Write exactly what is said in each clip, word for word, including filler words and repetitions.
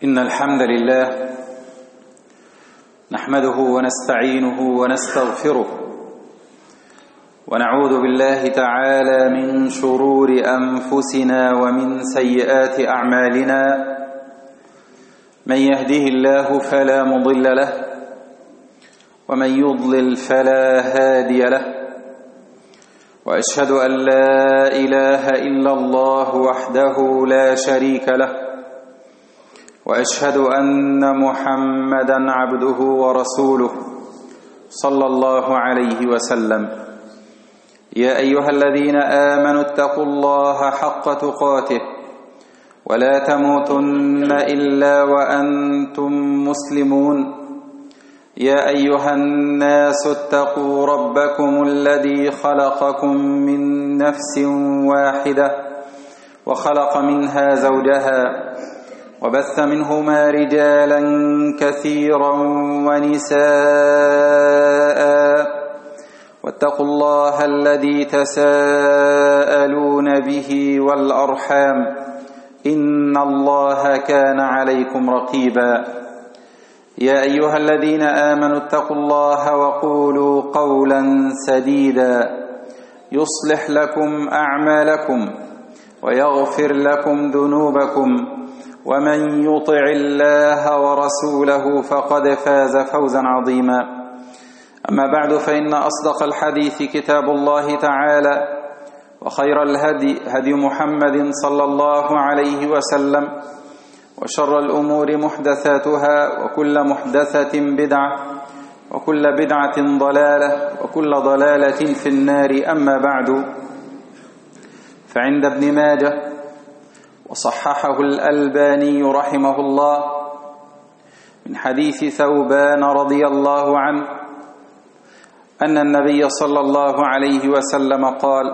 إن الحمد لله نحمده ونستعينه ونستغفره ونعوذ بالله تعالى من شرور أنفسنا ومن سيئات أعمالنا. من يهده الله فلا مضل له ومن يضلل فلا هادي له، وأشهد أن لا إله إلا الله وحده لا شريك له، وأشهد أن محمدًا عبده ورسوله صلى الله عليه وسلم. يا أيها الذين آمنوا اتقوا الله حق تقاته ولا تموتن إلا وأنتم مسلمون. يا أيها الناس اتقوا ربكم الذي خلقكم من نفس واحدة وخلق منها زوجها وبث منهما رجالا كثيرا ونساء، واتقوا الله الذي تساءلون به والأرحام إن الله كان عليكم رقيبا. يا أيها الذين آمنوا اتقوا الله وقولوا قولا سديدا يصلح لكم أعمالكم ويغفر لكم ذنوبكم، ومن يطع الله ورسوله فقد فاز فوزا عظيما. أما بعد، فإن أصدق الحديث كتاب الله تعالى، وخير الهدي هدي محمد صلى الله عليه وسلم، وشر الأمور محدثاتها، وكل محدثة بدعة، وكل بدعة ضلالة، وكل ضلالة في النار. أما بعد، فعند ابن ماجه وصححه الألباني رحمه الله من حديث ثوبان رضي الله عنه أن النبي صلى الله عليه وسلم قال: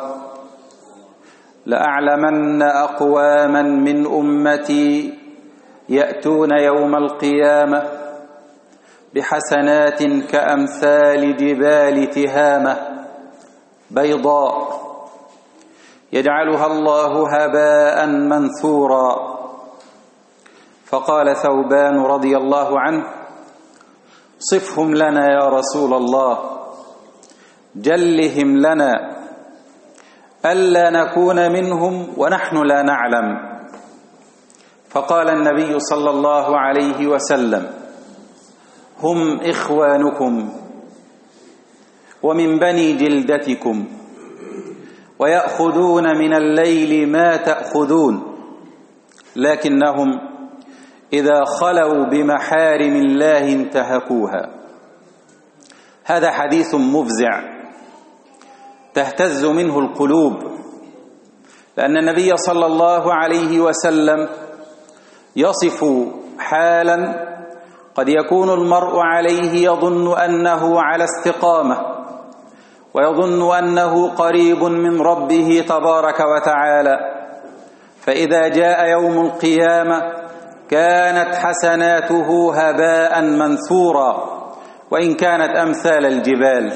لأعلمن أقواما من أمتي يأتون يوم القيامة بحسنات كأمثال جبال تهامة بيضاء يجعلها الله هباء منثورا. فقال ثوبان رضي الله عنه: صفهم لنا يا رسول الله، جلهم لنا ألا نكون منهم ونحن لا نعلم. فقال النبي صلى الله عليه وسلم: هم إخوانكم ومن بني جلدتكم، ويأخذون من الليل ما تأخذون، لكنهم إذا خلوا بمحارم الله انتهكوها. هذا حديث مفزع تهتز منه القلوب، لأن النبي صلى الله عليه وسلم يصف حالا قد يكون المرء عليه يظن أنه على استقامة، ويظن أنه قريب من ربه تبارك وتعالى، فإذا جاء يوم القيامة كانت حسناته هباء منثورا وإن كانت أمثال الجبال.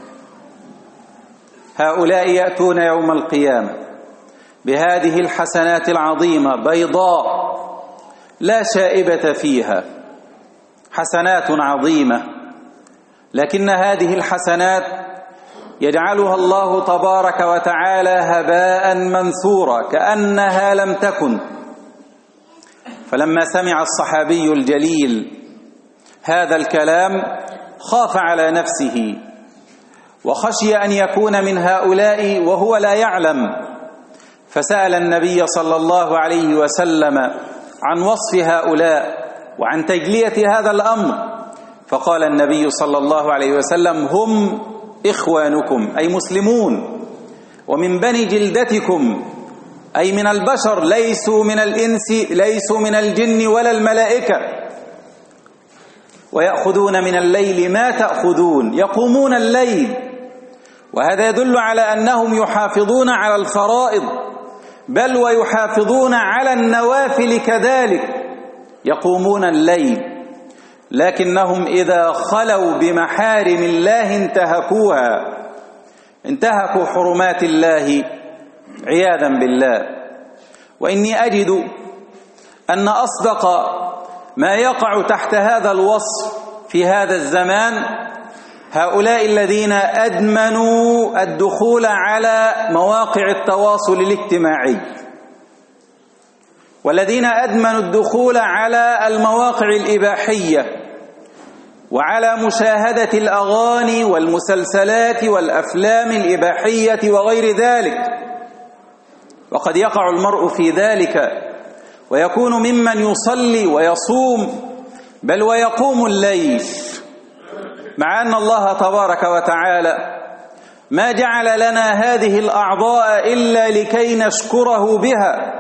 هؤلاء يأتون يوم القيامة بهذه الحسنات العظيمة بيضاء لا شائبة فيها، حسنات عظيمة، لكن هذه الحسنات يجعلها الله تبارك وتعالى هباء منثورا كأنها لم تكن. فلما سمع الصحابي الجليل هذا الكلام خاف على نفسه وخشي أن يكون من هؤلاء وهو لا يعلم، فسأل النبي صلى الله عليه وسلم عن وصف هؤلاء وعن تجلية هذا الأمر، فقال النبي صلى الله عليه وسلم: هم إخوانكم أي مسلمون، ومن بني جلدتكم أي من البشر، ليسوا من الإنس، ليسوا من الجن ولا الملائكة. ويأخذون من الليل ما تأخذون، يقومون الليل، وهذا يدل على أنهم يحافظون على الفرائض، بل ويحافظون على النوافل كذلك، يقومون الليل، لكنهم إذا خلوا بمحارم الله انتهكوها، انتهكوا حرمات الله عياذا بالله. وإني أجد أن أصدق ما يقع تحت هذا الوصف في هذا الزمان هؤلاء الذين أدمنوا الدخول على مواقع التواصل الاجتماعي، والذين أدمنوا الدخول على المواقع الإباحية وعلى مشاهدة الأغاني والمسلسلات والأفلام الإباحية وغير ذلك. وقد يقع المرء في ذلك ويكون ممن يصلي ويصوم بل ويقوم الليل، مع أن الله تبارك وتعالى ما جعل لنا هذه الأعضاء إلا لكي نشكره بها.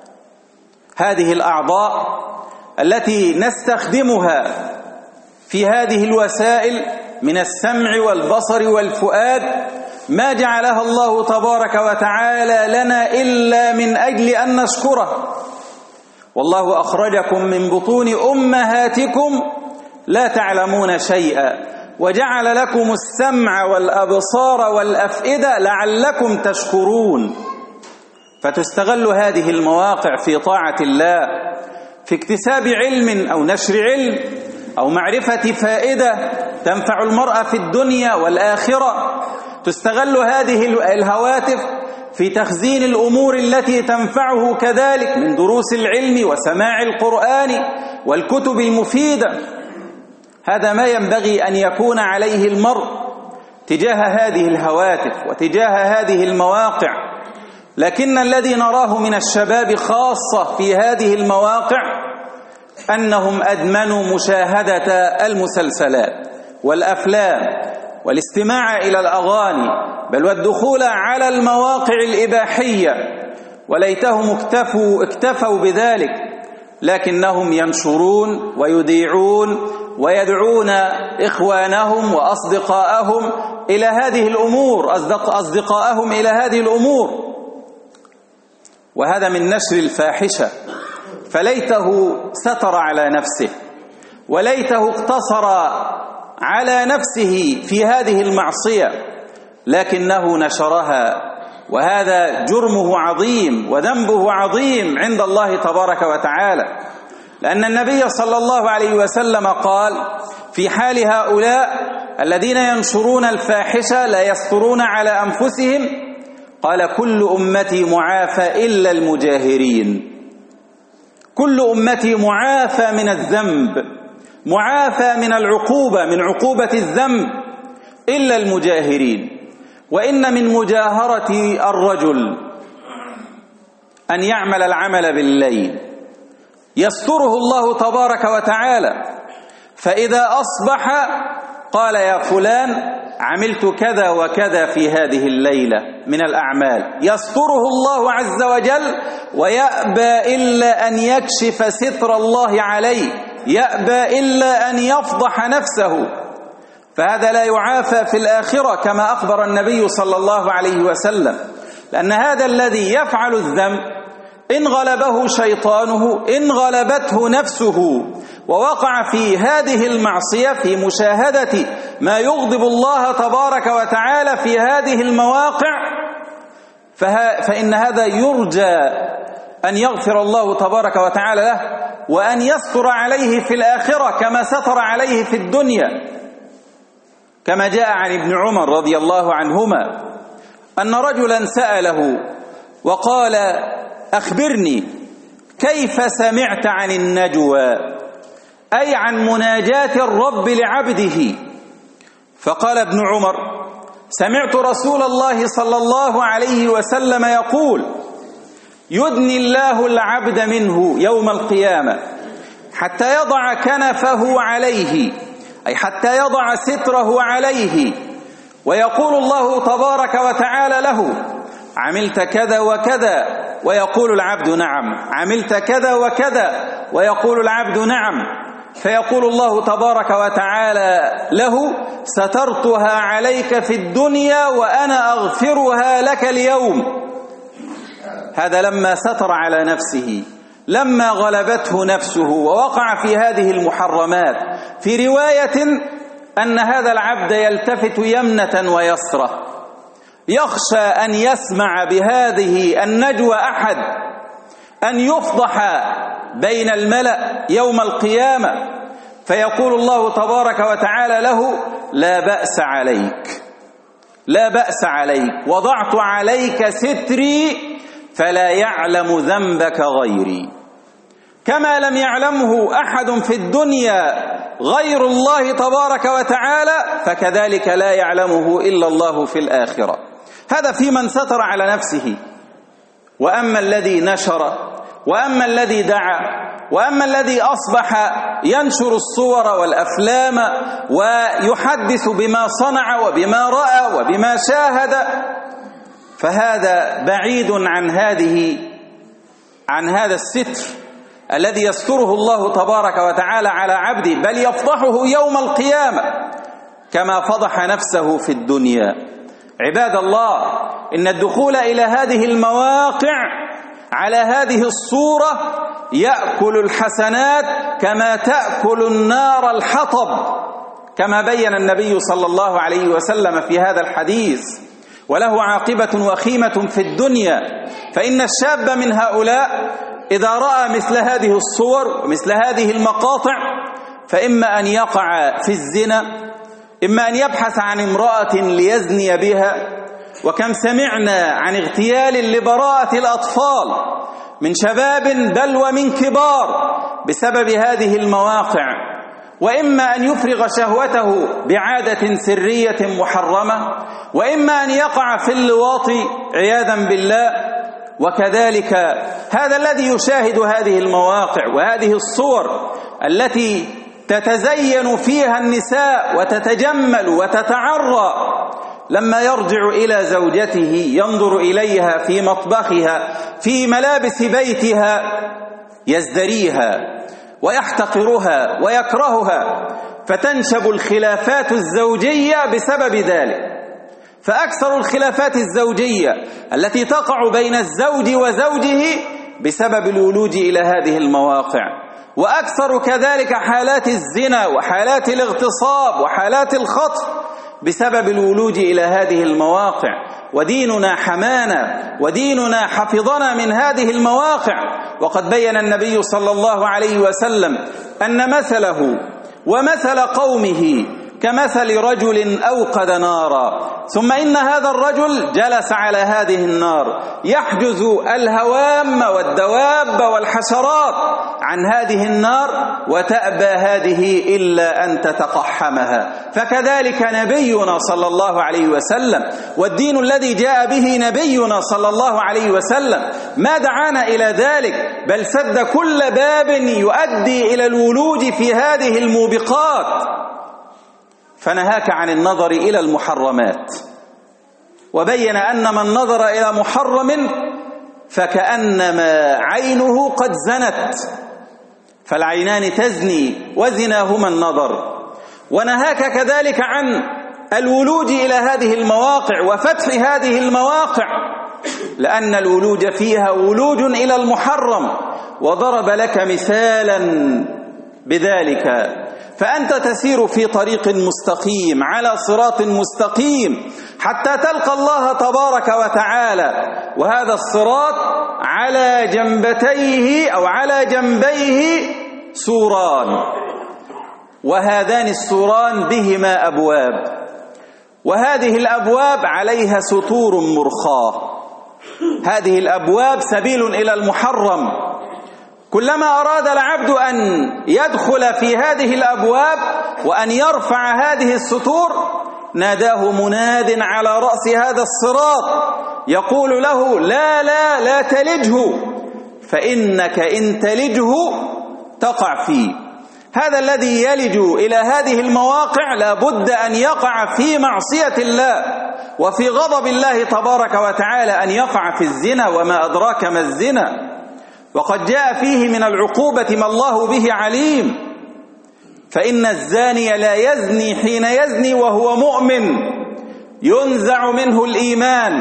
هذه الأعضاء التي نستخدمها في هذه الوسائل من السمع والبصر والفؤاد ما جعلها الله تبارك وتعالى لنا إلا من أجل أن نشكره. والله أخرجكم من بطون أمهاتكم لا تعلمون شيئا وجعل لكم السمع والأبصار والأفئدة لعلكم تشكرون. فتستغل هذه المواقع في طاعة الله، في اكتساب علم أو نشر علم أو معرفة فائدة تنفع المرء في الدنيا والآخرة. تستغل هذه الهواتف في تخزين الأمور التي تنفعه كذلك من دروس العلم وسماع القرآن والكتب المفيدة. هذا ما ينبغي أن يكون عليه المرء تجاه هذه الهواتف وتجاه هذه المواقع. لكن الذي نراه من الشباب خاصة في هذه المواقع أنهم أدمنوا مشاهدة المسلسلات والأفلام والاستماع إلى الأغاني بل والدخول على المواقع الإباحية، وليتهم اكتفوا, اكتفوا بذلك، لكنهم ينشرون ويذيعون ويدعون إخوانهم وأصدقاءهم إلى هذه الأمور أصدقاءهم إلى هذه الأمور، وهذا من نشر الفاحشة. فليته ستر على نفسه وليته اقتصر على نفسه في هذه المعصية، لكنه نشرها، وهذا جرمه عظيم وذنبه عظيم عند الله تبارك وتعالى. لأن النبي صلى الله عليه وسلم قال في حال هؤلاء الذين ينشرون الفاحشة لا يسترون على أنفسهم، قال كل أمتي معافى إلا المجاهرين. كل أمتي معافى من الذنب، معافى من العقوبة، من عقوبة الذنب، إلا المجاهرين. وإن من مجاهرة الرجل أن يعمل العمل بالليل يستره الله تبارك وتعالى، فإذا أصبح قال يا فلان عملت كذا وكذا في هذه الليلة من الأعمال، يستره الله عز وجل ويأبى إلا أن يكشف ستر الله عليه، يأبى إلا أن يفضح نفسه، فهذا لا يعافى في الآخرة كما أخبر النبي صلى الله عليه وسلم. لأن هذا الذي يفعل الذنب إن غلبه شيطانه، إن غلبته نفسه، ووقع في هذه المعصية في مشاهدة ما يغضب الله تبارك وتعالى في هذه المواقع، فإن هذا يرجى أن يغفر الله تبارك وتعالى له وأن يستر عليه في الآخرة كما ستر عليه في الدنيا، كما جاء عن ابن عمر رضي الله عنهما أن رجلا سأله وقال أخبرني كيف سمعت عن النجوى، أي عن مناجاة الرب لعبده؟ فقال ابن عمر سمعت رسول الله صلى الله عليه وسلم يقول يدني الله العبد منه يوم القيامة حتى يضع كنفه عليه، أي حتى يضع ستره عليه، ويقول الله تبارك وتعالى له عملت كذا وكذا، ويقول العبد نعم، عملت كذا وكذا، ويقول العبد نعم، فيقول الله تبارك وتعالى له سترتها عليك في الدنيا وأنا أغفرها لك اليوم. هذا لما ستر على نفسه، لما غلبته نفسه ووقع في هذه المحرمات. في رواية أن هذا العبد يلتفت يمنة ويسرة يخشى أن يسمع بهذه النجوى أحد، أن يفضح بين الملأ يوم القيامة، فيقول الله تبارك وتعالى له: لا بأس عليك، لا بأس عليك، وضعت عليك ستري فلا يعلم ذنبك غيري. كما لم يعلمه أحد في الدنيا غير الله تبارك وتعالى، فكذلك لا يعلمه إلا الله في الآخرة. هذا في من ستر على نفسه. وأما الذي نشر، وأما الذي دعا، وأما الذي أصبح ينشر الصور والأفلام ويحدث بما صنع وبما رأى وبما شاهد، فهذا بعيد عن هذه عن هذا الستر الذي يستره الله تبارك وتعالى على عبده، بل يفضحه يوم القيامة كما فضح نفسه في الدنيا. عباد الله، إن الدخول إلى هذه المواقع على هذه الصورة يأكل الحسنات كما تأكل النار الحطب، كما بين النبي صلى الله عليه وسلم في هذا الحديث، وله عاقبة وخيمة في الدنيا. فإن الشاب من هؤلاء إذا رأى مثل هذه الصور ومثل هذه المقاطع، فإما أن يقع في الزنا، إما أن يبحث عن امرأة ليزني بها. وكم سمعنا عن اغتيال لبراءة الأطفال من شباب بل ومن كبار بسبب هذه المواقع. وإما أن يفرغ شهوته بعادة سرية محرمة، وإما أن يقع في اللواط عياذا بالله. وكذلك هذا الذي يشاهد هذه المواقع وهذه الصور التي تتزين فيها النساء وتتجمل وتتعرى، لما يرجع إلى زوجته ينظر إليها في مطبخها في ملابس بيتها يزدريها ويحتقرها ويكرهها، فتنشب الخلافات الزوجية بسبب ذلك. فأكثر الخلافات الزوجية التي تقع بين الزوج وزوجه بسبب الولوج إلى هذه المواقع، وأكثر كذلك حالات الزنا وحالات الاغتصاب وحالات الخطف بسبب الولوج إلى هذه المواقع. وديننا حمانا وديننا حفظنا من هذه المواقع. وقد بين النبي صلى الله عليه وسلم أن مثله ومثل قومه كمثل رجل أوقد نارا، ثم إن هذا الرجل جلس على هذه النار يحجز الهوام والدواب والحشرات عن هذه النار، وتأبى هذه إلا أن تتقحمها. فكذلك نبينا صلى الله عليه وسلم والدين الذي جاء به نبينا صلى الله عليه وسلم ما دعانا إلى ذلك، بل سد كل باب يؤدي إلى الولوج في هذه الموبقات، فنهاك عن النظر إلى المحرمات، وبين أن من نظر إلى محرم فكأنما عينه قد زنت، فالعينان تزني وزناهما النظر. ونهاك كذلك عن الولوج إلى هذه المواقع وفتح هذه المواقع، لأن الولوج فيها ولوج إلى المحرم، وضرب لك مثالا بذلك. فأنت تسير في طريق مستقيم على صراط مستقيم حتى تلقى الله تبارك وتعالى، وهذا الصراط على جنبتيه أو على جنبيه سوران، وهذان السوران بهما أبواب، وهذه الأبواب عليها ستور مرخاة. هذه الأبواب سبيل إلى المحرم. كلما أراد العبد أن يدخل في هذه الأبواب وأن يرفع هذه الستور ناداه مناد على رأس هذا الصراط يقول له: لا لا لا تلجه، فإنك إن تلجه تقع فيه. هذا الذي يلج إلى هذه المواقع لا بد أن يقع في معصية الله وفي غضب الله تبارك وتعالى، أن يقع في الزنا، وما أدراك ما الزنا، وقد جاء فيه من العقوبة ما الله به عليم. فإن الزاني لا يزني حين يزني وهو مؤمن، ينزع منه الإيمان.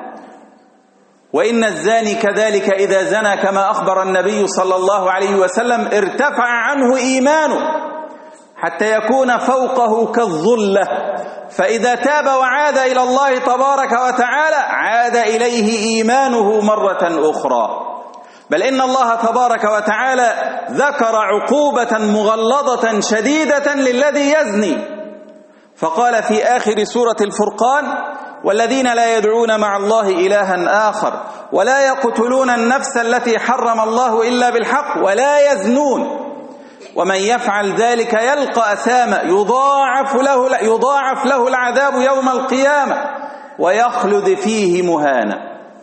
وإن الزاني كذلك إذا زنى كما أخبر النبي صلى الله عليه وسلم ارتفع عنه إيمانه حتى يكون فوقه كالظلة، فإذا تاب وعاد إلى الله تبارك وتعالى عاد إليه إيمانه مرة أخرى. بل إن الله تبارك وتعالى ذكر عقوبة مغلظة شديدة للذي يزني، فقال في آخر سورة الفرقان: والذين لا يدعون مع الله إلها آخر ولا يقتلون النفس التي حرم الله إلا بالحق ولا يزنون ومن يفعل ذلك يلقى أثاما يضاعف له, يضاعف له العذاب يوم القيامة ويخلد فيه مهانا.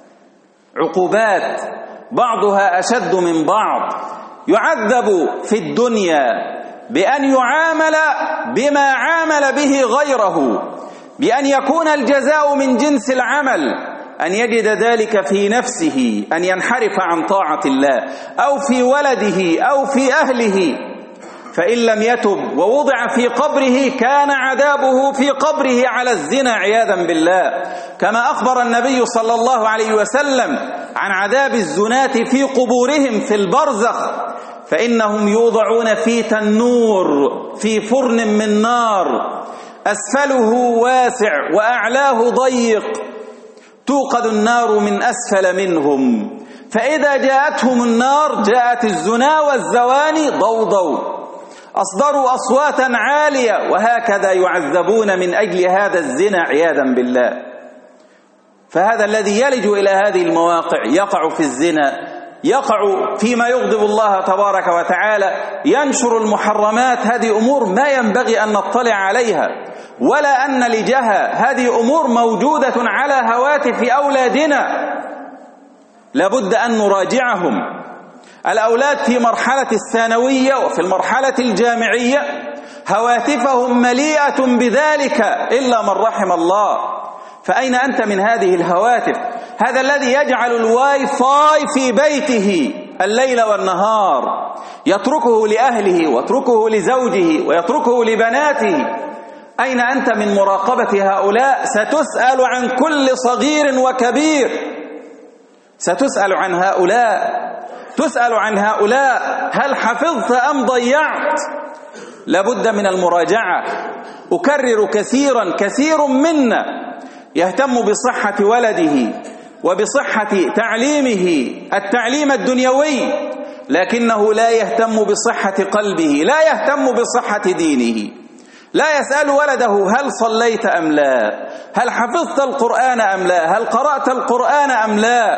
عقوبات بعضها أشد من بعض. يعذب في الدنيا بأن يعامل بما عامل به غيره، بأن يكون الجزاء من جنس العمل، أن يجد ذلك في نفسه، أن ينحرف عن طاعة الله، أو في ولده أو في أهله، فإن لم يتب ووضع في قبره كان عذابه في قبره على الزنا عياذا بالله، كما أخبر النبي صلى الله عليه وسلم عن عذاب الزناة في قبورهم في البرزخ، فإنهم يوضعون في تنور في فرن من نار أسفله واسع وأعلاه ضيق، توقد النار من أسفل منهم، فإذا جاءتهم النار جاءت الزنا والزواني ضوضوا، أصدروا أصواتا عالية، وهكذا يعذبون من أجل هذا الزنا عياذا بالله. فهذا الذي يلج إلى هذه المواقع يقع في الزنا، يقع فيما يغضب الله تبارك وتعالى، ينشر المحرمات. هذه أمور ما ينبغي أن نطلع عليها ولا أن نلجها، هذه أمور موجودة على هواتف أولادنا، لابد أن نراجعهم. الأولاد في مرحلة الثانوية وفي المرحلة الجامعية هواتفهم مليئة بذلك إلا من رحم الله، فأين أنت من هذه الهواتف؟ هذا الذي يجعل الواي فاي في بيته الليل والنهار، يتركه لأهله ويتركه لزوجه ويتركه لبناته، أين أنت من مراقبة هؤلاء؟ ستسأل عن كل صغير وكبير، ستسأل عن هؤلاء، تسأل عن هؤلاء هل حفظت أم ضيعت؟ لابد من المراجعة. أكرر كثيرا، كثير منا يهتم بصحة ولده وبصحة تعليمه التعليم الدنيوي، لكنه لا يهتم بصحة قلبه، لا يهتم بصحة دينه، لا يسأل ولده هل صليت أم لا، هل حفظت القرآن أم لا، هل قرأت القرآن أم لا.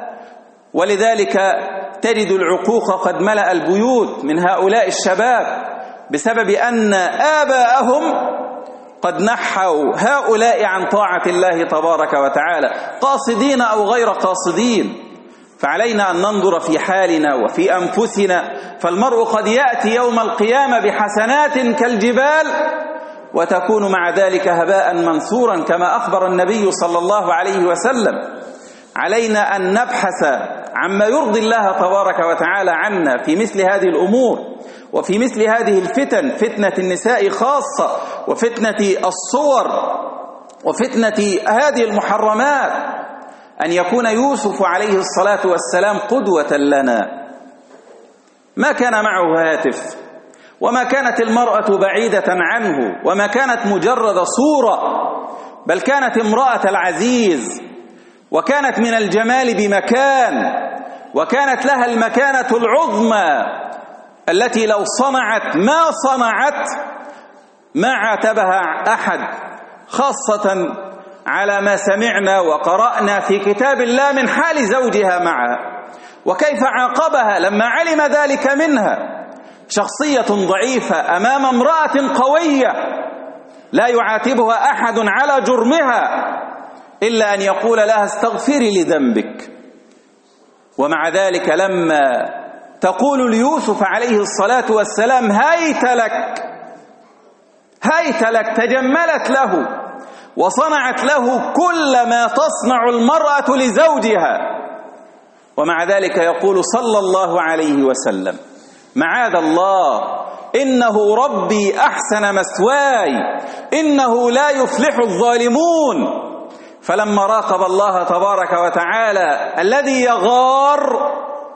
ولذلك تجد العقوق قد ملأ البيوت من هؤلاء الشباب بسبب أن آباءهم قد نحوا هؤلاء عن طاعة الله تبارك وتعالى، قاصدين أو غير قاصدين. فعلينا أن ننظر في حالنا وفي أنفسنا، فالمرء قد يأتي يوم القيامة بحسنات كالجبال وتكون مع ذلك هباء منثورا كما أخبر النبي صلى الله عليه وسلم. علينا أن نبحث عما يرضي الله تبارك وتعالى عنا في مثل هذه الأمور وفي مثل هذه الفتن، فتنة النساء خاصة، وفتنة الصور، وفتنة هذه المحرمات، أن يكون يوسف عليه الصلاة والسلام قدوة لنا. ما كان معه هاتف، وما كانت المرأة بعيدة عنه، وما كانت مجرد صورة، بل كانت امرأة العزيز، وكانت من الجمال بمكان، وكانت لها المكانة العظمى التي لو صنعت ما صنعت ما عاتبها أحد، خاصة على ما سمعنا وقرأنا في كتاب الله من حال زوجها معها، وكيف عاقبها لما علم ذلك منها. شخصية ضعيفة أمام امرأة قوية لا يعاتبها أحد على جرمها إلا أن يقول لها استغفري لذنبك. ومع ذلك لما تقول ليوسف عليه الصلاة والسلام هيت لك هيت لك، تجملت له وصنعت له كل ما تصنع المرأة لزوجها، ومع ذلك يقول صلى الله عليه وسلم معاذ الله إنه ربي أحسن مثواي إنه لا يفلح الظالمون. فلما راقب الله تبارك وتعالى الذي يغار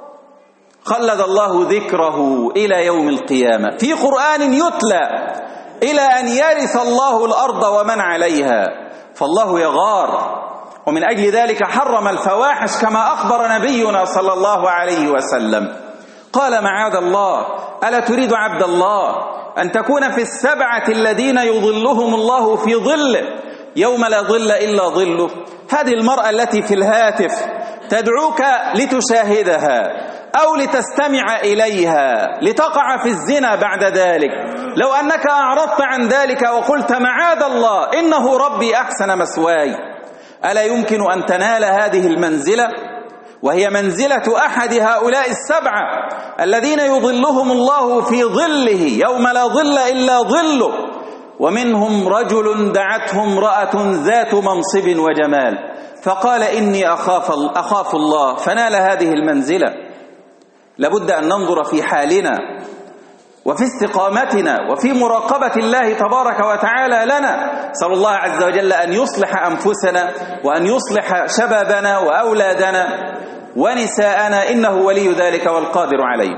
خلد الله ذكره إلى يوم القيامة في قرآن يتلى إلى أن يرث الله الأرض ومن عليها. فالله يغار، ومن أجل ذلك حرم الفواحش كما أخبر نبينا صلى الله عليه وسلم. قال معاذ الله: ألا تريد عبد الله أن تكون في السبعة الذين يظلهم الله في ظله يوم لا ظل إلا ظله؟ هذه المرأة التي في الهاتف تدعوك لتشاهدها أو لتستمع إليها لتقع في الزنا بعد ذلك، لو أنك أعرضت عن ذلك وقلت معاذ الله إنه ربي أحسن مثواي، ألا يمكن أن تنال هذه المنزلة؟ وهي منزلة أحد هؤلاء السبعة الذين يظلهم الله في ظله يوم لا ظل إلا ظله. ومنهم رجل دعته امرأة ذات منصب وجمال فقال إني أخاف, أخاف الله فنال هذه المنزلة. لابد أن ننظر في حالنا وفي استقامتنا وفي مراقبة الله تبارك وتعالى لنا. صلى الله عز وجل أن يصلح أنفسنا وأن يصلح شبابنا وأولادنا ونساءنا، إنه ولي ذلك والقادر عليه.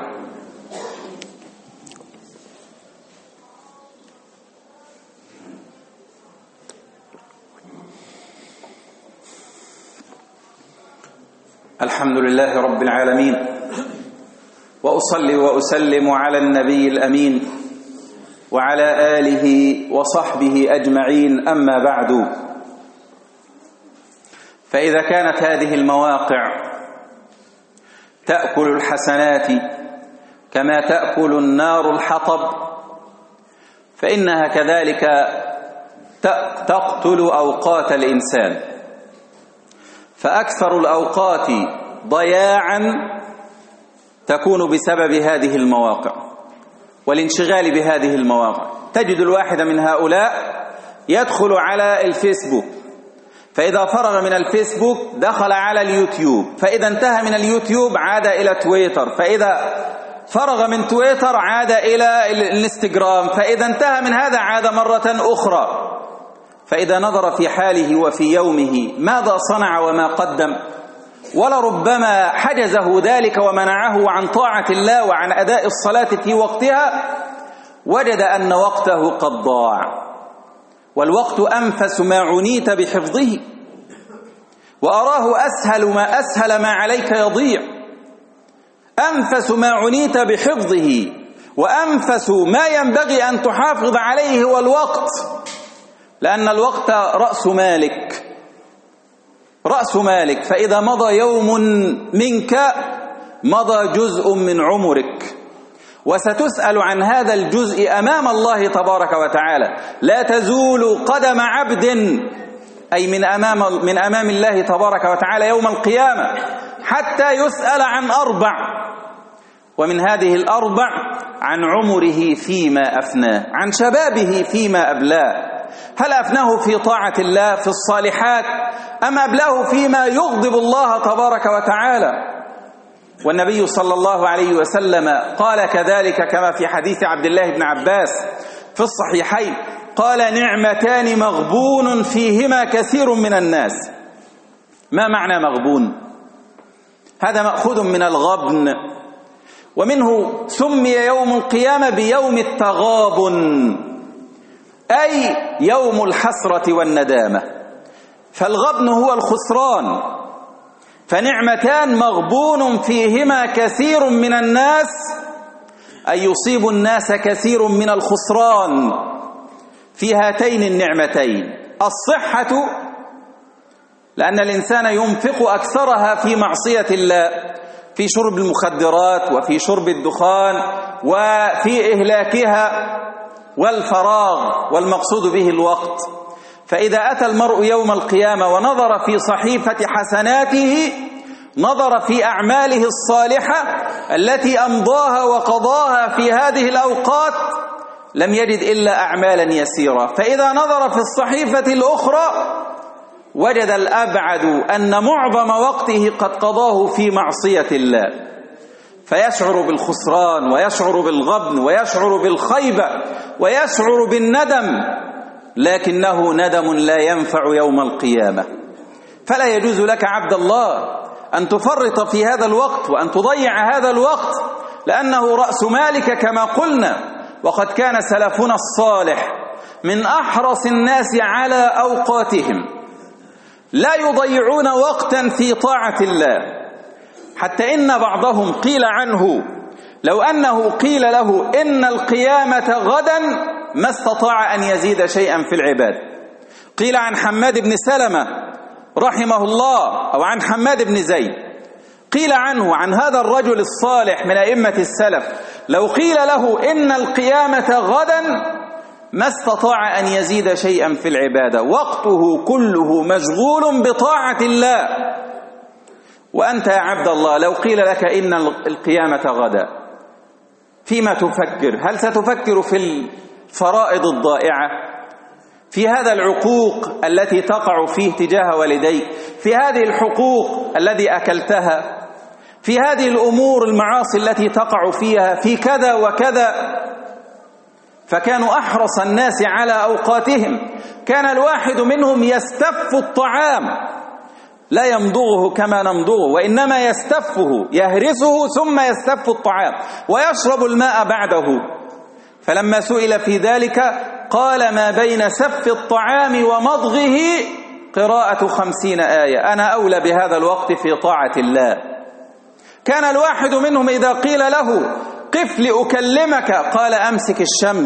الحمد لله رب العالمين، وأصلي وأسلم على النبي الأمين وعلى آله وصحبه أجمعين، أما بعد. فإذا كانت هذه المواقع تأكل الحسنات كما تأكل النار الحطب، فإنها كذلك تقتل أوقات الإنسان. فأكثر الأوقات ضياعا تكون بسبب هذه المواقع والانشغال بهذه المواقع. تجد الواحد من هؤلاء يدخل على الفيسبوك، فإذا فرغ من الفيسبوك دخل على اليوتيوب، فإذا انتهى من اليوتيوب عاد إلى تويتر، فإذا فرغ من تويتر عاد إلى الانستغرام، فإذا انتهى من هذا عاد مرة أخرى. فإذا نظر في حاله وفي يومه ماذا صنع وما قدم، ولربما حجزه ذلك ومنعه عن طاعة الله وعن أداء الصلاة في وقتها، وجد أن وقته قد ضاع. والوقت أنفس ما عنيت بحفظه، وأراه أسهل ما أسهل ما عليك يضيع. أنفس ما عنيت بحفظه وأنفس ما ينبغي أن تحافظ عليه هو الوقت، لأن الوقت رأس مالك رأس مالك فإذا مضى يوم منك مضى جزء من عمرك، وستسأل عن هذا الجزء أمام الله تبارك وتعالى. لا تزول قدم عبد أي من أمام, من أمام الله تبارك وتعالى يوم القيامة حتى يسأل عن أربع، ومن هذه الأربع عن عمره فيما أفناه، عن شبابه فيما أبلاه. هل أفناه في طاعة الله في الصالحات أم أبلاه فيما يغضب الله تبارك وتعالى؟ والنبي صلى الله عليه وسلم قال كذلك كما في حديث عبد الله بن عباس في الصحيحين، قال: نعمتان مغبون فيهما كثير من الناس. ما معنى مغبون؟ هذا مأخوذ من الغبن، ومنه سمي يوم القيامة بيوم التغابن، أي يوم الحسرة والندامة. فالغبن هو الخسران. فنعمتان مغبون فيهما كثير من الناس، أي يصيب الناس كثير من الخسران في هاتين النعمتين: الصحة، لأن الإنسان ينفق أكثرها في معصية الله، في شرب المخدرات وفي شرب الدخان وفي إهلاكها، والفراغ، والمقصود به الوقت. فإذا أتى المرء يوم القيامة ونظر في صحيفة حسناته، نظر في أعماله الصالحة التي أمضاها وقضاها في هذه الأوقات، لم يجد إلا أعمالا يسيرة. فإذا نظر في الصحيفة الأخرى وجد الأبعد أن معظم وقته قد قضاه في معصية الله، فيشعر بالخسران ويشعر بالغبن ويشعر بالخيبة ويشعر بالندم، لكنه ندم لا ينفع يوم القيامة. فلا يجوز لك عبد الله أن تفرط في هذا الوقت وأن تضيع هذا الوقت، لأنه رأس مالك كما قلنا. وقد كان سلفنا الصالح من أحرص الناس على أوقاتهم، لا يضيعون وقتا في طاعة الله، حتى إن بعضهم قيل عنه لو أنه قيل له إن القيامة غدا ما استطاع أن يزيد شيئا في العباد. قيل عن حماد بن سلمة رحمه الله أو عن حماد بن زيد، قيل عنه عن هذا الرجل الصالح من أئمة السلف لو قيل له إن القيامة غدا ما استطاع أن يزيد شيئا في العبادة، وقته كله مشغول بطاعة الله. وأنت يا عبد الله لو قيل لك إن القيامة غدا فيما تفكر؟ هل ستفكر في الفرائض الضائعة، في هذا العقوق التي تقع فيه تجاه والديك، في هذه الحقوق التي أكلتها، في هذه الأمور المعاصي التي تقع فيها، في كذا وكذا؟ فكانوا أحرص الناس على أوقاتهم. كان الواحد منهم يستف الطعام، لا يمضغه كما نمضغه، وإنما يستفه، يهرسه ثم يستف الطعام ويشرب الماء بعده. فلما سئل في ذلك قال ما بين سف الطعام ومضغه قراءة خمسين آية، أنا أولى بهذا الوقت في طاعة الله. كان الواحد منهم إذا قيل له قف لأكلمك قال أمسك الشمس،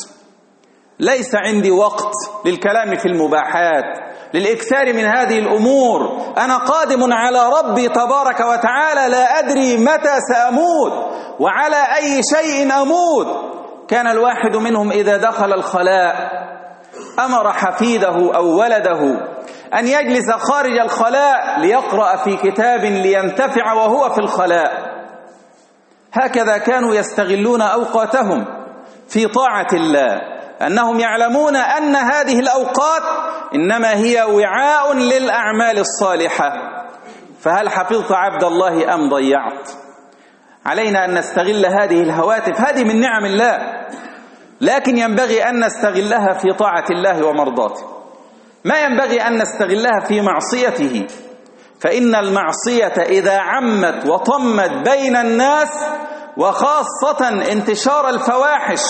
ليس عندي وقت للكلام في المباحات، للإكثار من هذه الأمور، أنا قادم على ربي تبارك وتعالى، لا أدري متى سأموت وعلى أي شيء أموت. كان الواحد منهم إذا دخل الخلاء أمر حفيده أو ولده أن يجلس خارج الخلاء ليقرأ في كتاب لينتفع وهو في الخلاء. هكذا كانوا يستغلون أوقاتهم في طاعة الله، أنهم يعلمون أن هذه الأوقات إنما هي وعاء للأعمال الصالحة. فهل حفظت عبد الله أم ضيعت؟ علينا أن نستغل هذه الهواتف، هذه من نعم الله، لكن ينبغي أن نستغلها في طاعة الله ومرضاته، ما ينبغي أن نستغلها في معصيته. فإن المعصية إذا عمت وطمت بين الناس، وخاصة انتشار الفواحش،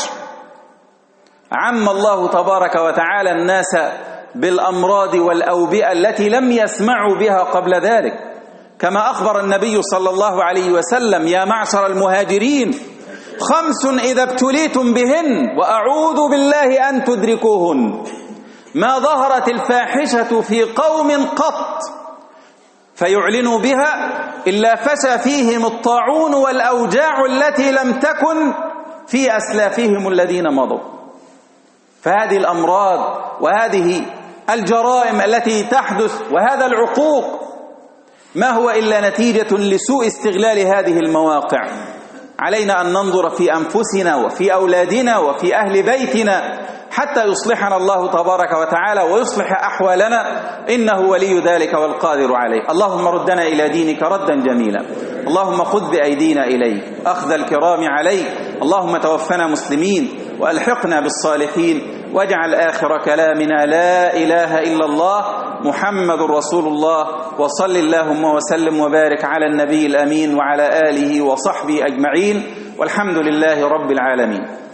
عم الله تبارك وتعالى الناس بالأمراض والأوبئة التي لم يسمعوا بها قبل ذلك، كما أخبر النبي صلى الله عليه وسلم: يا معشر المهاجرين خمس إذا ابتليتم بهن وأعوذ بالله أن تدركوهن، ما ظهرت الفاحشة في قوم قط فيعلنوا بها إلا فشى فيهم الطاعون والأوجاع التي لم تكن في أسلافهم الذين مضوا. فهذه الأمراض وهذه الجرائم التي تحدث وهذا العقوق ما هو إلا نتيجة لسوء استغلال هذه المواقع. علينا أن ننظر في أنفسنا وفي أولادنا وفي أهل بيتنا حتى يصلحنا الله تبارك وتعالى ويصلح أحوالنا، إنه ولي ذلك والقادر عليه. اللهم ردنا إلى دينك ردا جميلا، اللهم خذ بأيدينا إليك أخذ الكرام عليك، اللهم توفنا مسلمين وألحقنا بالصالحين، واجعل آخر كلامنا لا إله إلا الله محمد رسول الله. وصل اللهم وسلم وبارك على النبي الأمين وعلى آله وصحبه أجمعين، والحمد لله رب العالمين.